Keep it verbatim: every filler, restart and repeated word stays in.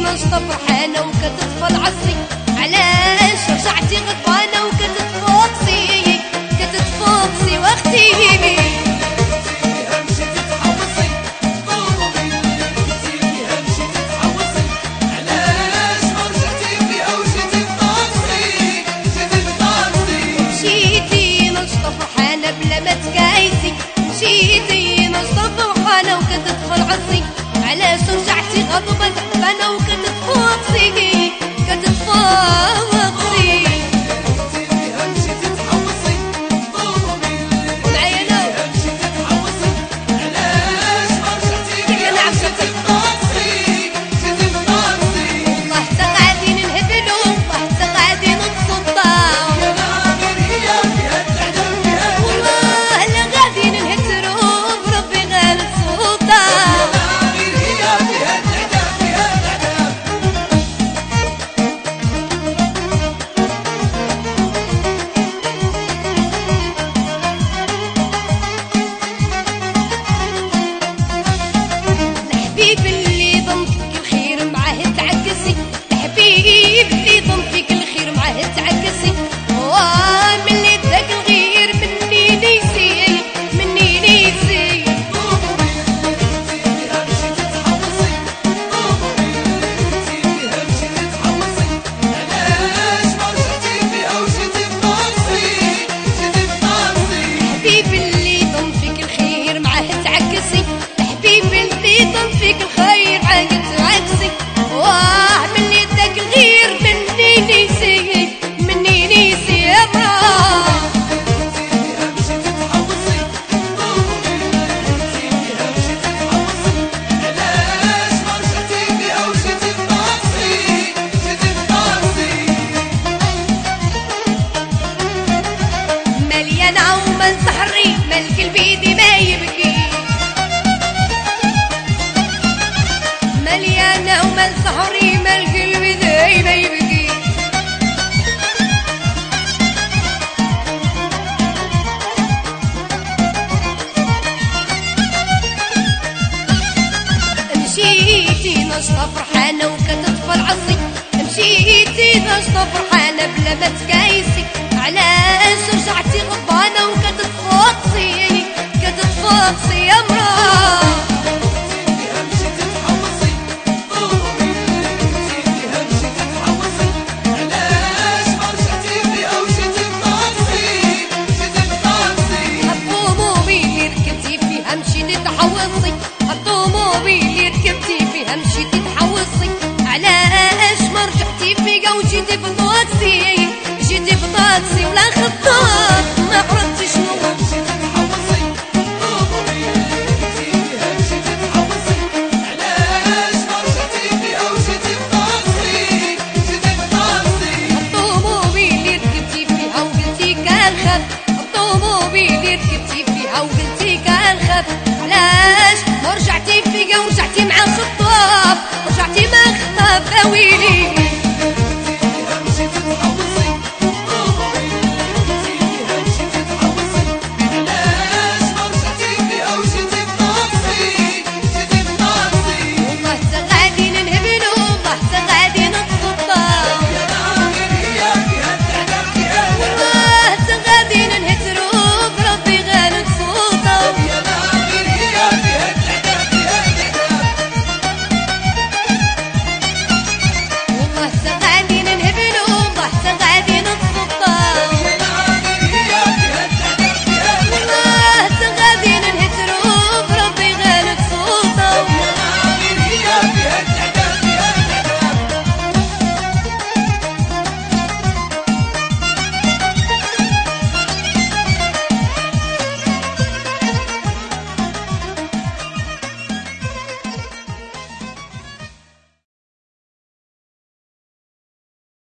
ناشطة فرحانة وكتطفى العصري، علاش رجعتي غضبانة وكتتفوقسي كتتفوقسي واختي مشيتي ناشطة فرحانة وكتطفى العصري، علاش رجعتي غضبان غضبانة وكتتفوقسي كتتفوقسي معايا انا والله حتى قاعدين نهبلو والله حتى قاعدين نتصداو الحبيب اللي ضم فيك الخير معاه تعكسي، الحبيب اللي ضم فيك الخير معاه تعكسي، واه ملي داك الغير مني نيسي مني نيسي الحبيب اللي ضم فيك الخير معاه تعكسي، الحبيب اللي ضم فيك الخير عاقد عكسي، واه ملي داك الغير مني نيسي مني نيسي يا مراه مليانة ومن سحري ملك البيدي ما يبكي، مليانة ومن سحري ملك البيدي ما يبكي، مشيتي ناشطة فرحانة وكتطفى العصري، مشيتي ناشطة فرحانة بلا ما تكايسي، علاش رجعتي غضبانة وكتتفوقسي كتتفوقسي يا مراه الطوموبيل اللي ركبتي فيها مشيتي تحوصي، الطوموبيل اللي ركبتي فيها مشيتي تحوصي، علاش ما رجعتي فيا وجيتي في طاكسي جيتي في طاكسي ولا خطاب ما عرفتي شنو الطوموبيل اللي ركبتي فيها وقلتي كان خاف، الطوموبيل اللي ركبتي فيها وقلتي كان خاف، علاش ما رجعتي فيا ورجعتي مع خطاب رجعتي مع خطاب ويلي